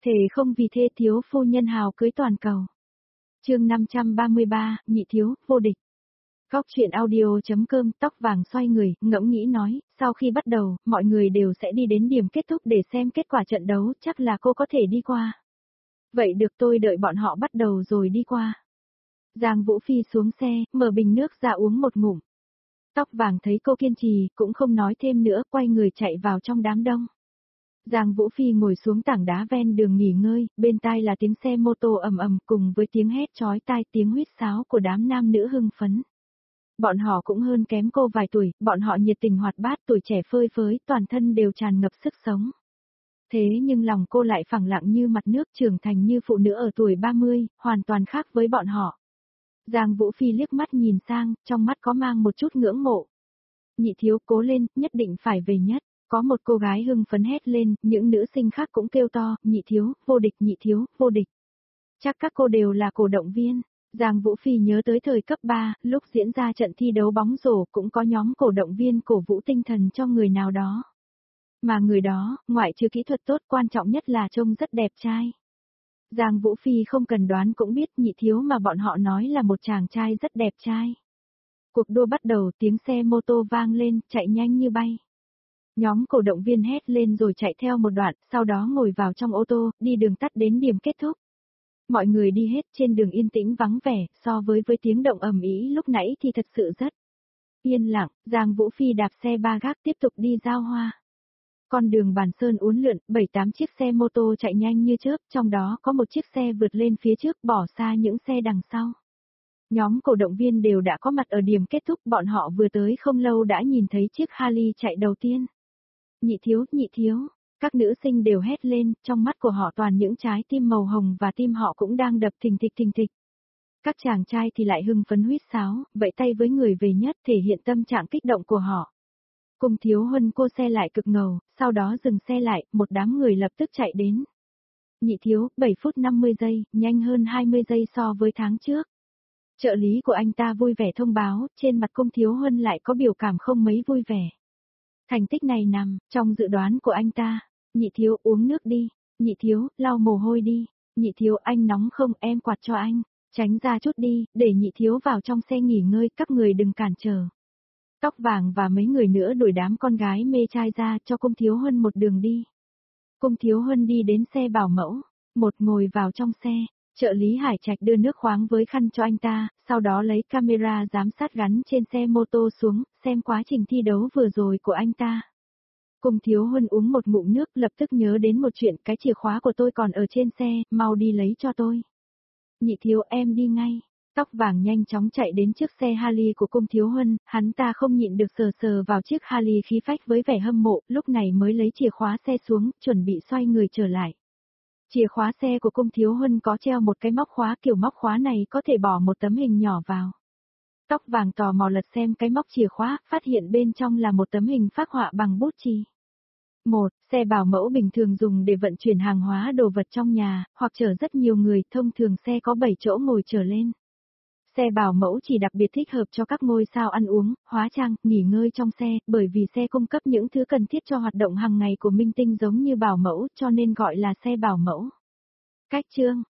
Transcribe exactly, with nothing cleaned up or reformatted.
Thề không vì thê thiếu phu nhân hào cưới toàn cầu. Chương năm trăm ba mươi ba, nhị thiếu, vô địch. Góc truyện audio.com, tóc vàng xoay người, ngẫm nghĩ nói, sau khi bắt đầu, mọi người đều sẽ đi đến điểm kết thúc để xem kết quả trận đấu, chắc là cô có thể đi qua. Vậy được, tôi đợi bọn họ bắt đầu rồi đi qua. Giang Vũ Phi xuống xe, mở bình nước ra uống một ngụm. Tóc vàng thấy cô kiên trì, cũng không nói thêm nữa, quay người chạy vào trong đám đông. Giang Vũ Phi ngồi xuống tảng đá ven đường nghỉ ngơi, bên tai là tiếng xe mô tô ầm ầm cùng với tiếng hét chói tai, tiếng huýt sáo của đám nam nữ hưng phấn. Bọn họ cũng hơn kém cô vài tuổi, bọn họ nhiệt tình hoạt bát, tuổi trẻ phơi phới, toàn thân đều tràn ngập sức sống. Thế nhưng lòng cô lại phẳng lặng như mặt nước, trưởng thành như phụ nữ ở tuổi ba mươi, hoàn toàn khác với bọn họ. Giang Vũ Phi liếc mắt nhìn sang, trong mắt có mang một chút ngưỡng mộ. Nhị thiếu, cố lên, nhất định phải về nhất. Có một cô gái hưng phấn hét lên, những nữ sinh khác cũng kêu to, nhị thiếu, vô địch, nhị thiếu, vô địch. Chắc các cô đều là cổ động viên. Giang Vũ Phi nhớ tới thời cấp ba, lúc diễn ra trận thi đấu bóng rổ cũng có nhóm cổ động viên cổ vũ tinh thần cho người nào đó. Mà người đó, ngoại trừ kỹ thuật tốt, quan trọng nhất là trông rất đẹp trai. Giang Vũ Phi không cần đoán cũng biết nhị thiếu mà bọn họ nói là một chàng trai rất đẹp trai. Cuộc đua bắt đầu, tiếng xe mô tô vang lên, chạy nhanh như bay. Nhóm cổ động viên hét lên rồi chạy theo một đoạn, sau đó ngồi vào trong ô tô, đi đường tắt đến điểm kết thúc. Mọi người đi hết, trên đường yên tĩnh vắng vẻ, so với với tiếng động ầm ĩ lúc nãy thì thật sự rất yên lặng. Giang Vũ Phi đạp xe ba gác tiếp tục đi giao hoa. Con đường bàn sơn uốn lượn, bảy tám chiếc xe mô tô chạy nhanh như chớp, trong đó có một chiếc xe vượt lên phía trước, bỏ xa những xe đằng sau. Nhóm cổ động viên đều đã có mặt ở điểm kết thúc, bọn họ vừa tới không lâu đã nhìn thấy chiếc Harley chạy đầu tiên. Nhị thiếu, nhị thiếu, các nữ sinh đều hét lên, trong mắt của họ toàn những trái tim màu hồng và tim họ cũng đang đập thình thịch thình thịch. Các chàng trai thì lại hưng phấn huýt sáo, vẫy tay với người về nhất, thể hiện tâm trạng kích động của họ. Cung Thiếu Huân cô xe lại cực ngầu, sau đó dừng xe lại, một đám người lập tức chạy đến. Nhị thiếu, bảy phút năm mươi giây, nhanh hơn hai mươi giây so với tháng trước. Trợ lý của anh ta vui vẻ thông báo, trên mặt Cung Thiếu Huân lại có biểu cảm không mấy vui vẻ. Thành tích này nằm trong dự đoán của anh ta. Nhị thiếu, uống nước đi. Nhị thiếu, lau mồ hôi đi. Nhị thiếu, anh nóng không, em quạt cho anh. Tránh ra chút đi, để nhị thiếu vào trong xe nghỉ ngơi, các người đừng cản trở. Tóc vàng và mấy người nữa đuổi đám con gái mê trai ra, cho Cung Thiếu Huân một đường đi. Cung Thiếu Huân đi đến xe bảo mẫu, một ngồi vào trong xe. Trợ lý Hải Trạch đưa nước khoáng với khăn cho anh ta, sau đó lấy camera giám sát gắn trên xe mô tô xuống, xem quá trình thi đấu vừa rồi của anh ta. Cung Thiếu Huân uống một ngụm nước, lập tức nhớ đến một chuyện, cái chìa khóa của tôi còn ở trên xe, mau đi lấy cho tôi. Nhị thiếu, em đi ngay. Tóc vàng nhanh chóng chạy đến trước xe Harley của Cung Thiếu Huân, hắn ta không nhịn được sờ sờ vào chiếc Harley khí phách với vẻ hâm mộ, lúc này mới lấy chìa khóa xe xuống, chuẩn bị xoay người trở lại. Chìa khóa xe của Cung Thiếu Huân có treo một cái móc khóa, kiểu móc khóa này có thể bỏ một tấm hình nhỏ vào. Tóc vàng tò mò lật xem cái móc chìa khóa, phát hiện bên trong là một tấm hình phác họa bằng bút chì. Một, xe bảo mẫu bình thường dùng để vận chuyển hàng hóa đồ vật trong nhà, hoặc chở rất nhiều người, thông thường xe có bảy chỗ ngồi trở lên. Xe bảo mẫu chỉ đặc biệt thích hợp cho các ngôi sao ăn uống, hóa trang, nghỉ ngơi trong xe, bởi vì xe cung cấp những thứ cần thiết cho hoạt động hàng ngày của minh tinh giống như bảo mẫu, cho nên gọi là xe bảo mẫu. Cách chương